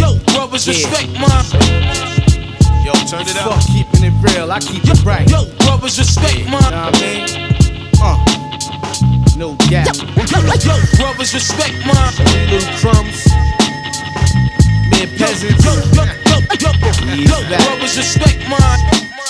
Yo, brothers, respect mine. Yo, turn it up. Fuck keeping it real, I keep it right. Yo, brothers, respect mine. Know what I mean? No gap. Yo, brothers, respect mine. Little crumbs. Mere peasants. Yo, brothers, respect mine.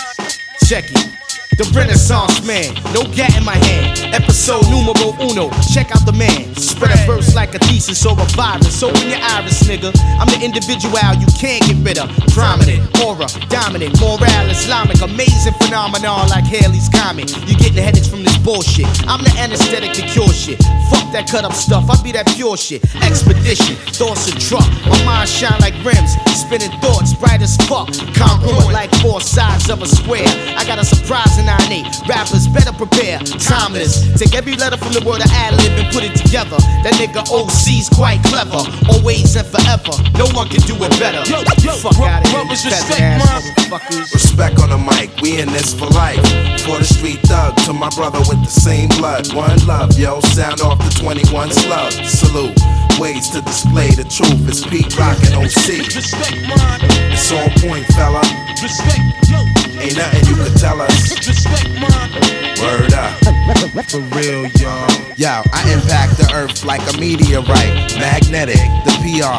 Check it. The Renaissance man, no gat in my hand. Episode numero uno, check out the man. Spread a verse like a thesis or a virus. Open your iris, nigga. I'm the individual you can't get rid of. Prominent, aura, dominant, moral, Islamic, amazing phenomenon like Haley's Comet. You getting headaches from this bullshit. I'm the anesthetic to cure shit. Fuck that cut up stuff, I be that pure shit. Expedition, thoughts a truck. My mind shine like rims, spinning thoughts bright as fuck. Congruent like four sides of a square. I got a surprising 9-8. Rappers better prepare. Timeless. Take every letter from the world of ad-lib and put it together. That nigga OC's quite clever. Always and forever. No one can do it better. Fuck out of here, respect motherfuckers. Respect on the mic, we in this for life. For the street thug, to my brother with the same blood. One love, yo, sound off the 21 slug. Salute. Ways to display the truth. It's Pete Rock and OC. Respect mine. It's on point, fella. Respect, yo. Ain't nothing you can tell us. Respect mine. Word up. For real, y'all. Yo, I impact the earth like a meteorite. Magnetic, the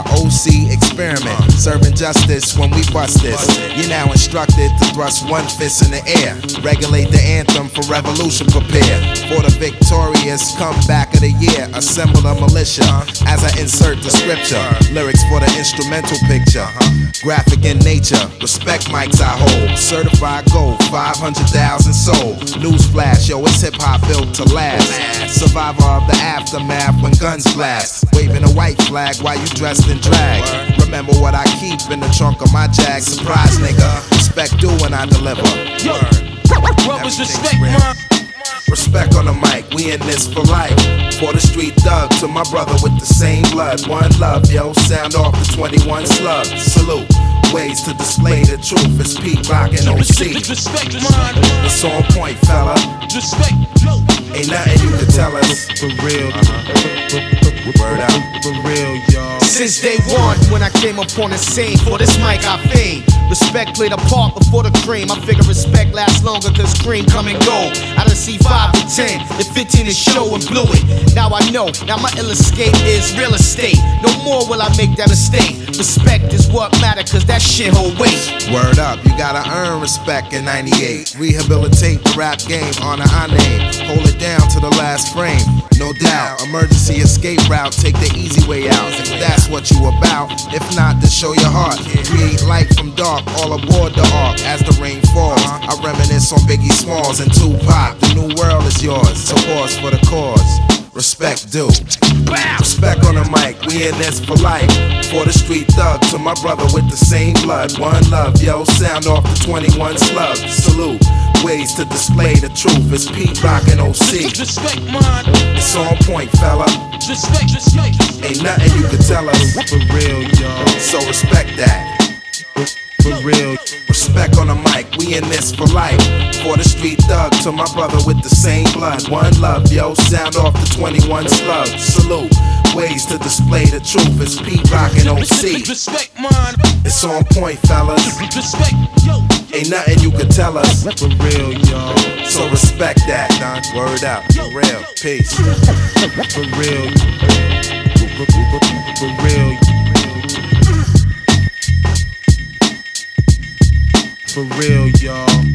PROC experiment. Serving justice when we bust this. You're now instructed to thrust one fist in the air. Regulate the anthem for revolution, prepare. For the victorious comeback of the year. Assemble a militia as I insert the scripture. Lyrics for the instrumental picture. Graphic in nature, respect mics I hold. Certified gold, 500,000 sold. Newsflash, yo, it's hip hop built to last. Survivor of the aftermath when guns blast. Waving a white flag while you dressed in drag. Remember what I keep in the trunk of my Jag. Surprise, nigga. Respect due when I deliver. Yo, brothers, respect mine. Respect on the mic, we in this for life. For the street thug, to my brother with the same blood. One love, yo, sound off the 21 slug. Salute, ways to display the truth. It's Pete Rock and OC. Respect mine. It's on point, fella. Respect, yo. Ain't nothing you can tell us. For real. Word out. For real, y'all. Since day one, when I came up on the scene, for this mic I fame. Respect played a part before the cream. I figure respect lasts longer cause cream come and go. I done see 5 to 10, the 15 is show and blew it. Now I know, now my ill escape is real estate. No more will I make that mistake. Respect is what matter cause that shit hold weight. Word up, you gotta earn respect in 98. Rehabilitate the rap game, honor our name. Hold it down to the last frame. No doubt, emergency escape route, take the easy way out. If that's what you about, if not, then show your heart. Create light from dark, all aboard the ark. As the rain falls, I reminisce on Biggie Smalls and Tupac. The new world is yours, so pause for the cause. Respect due. Respect on the mic, we in this for life. For the street thug, to my brother with the same blood. One love, yo, sound off the 21 slug. Salute, ways to display the truth. It's Pete Rock and OC. Respect mine. It's on point, fella. Respect. Ain't nothing you can tell us. For real, y'all. So respect that. For real. Respect on the mic, we in this for life. For the street thug, to my brother with the same blood. One love, yo, sound off the 21 slug. Salute, ways to display the truth. It's Pete Rock and OC. Respect mine. It's on point, fellas. Respect, yo. Ain't nothing you can tell us. For real, y'all. So respect that, Don. Word out. For real. Peace. For real. For real. For real, y'all.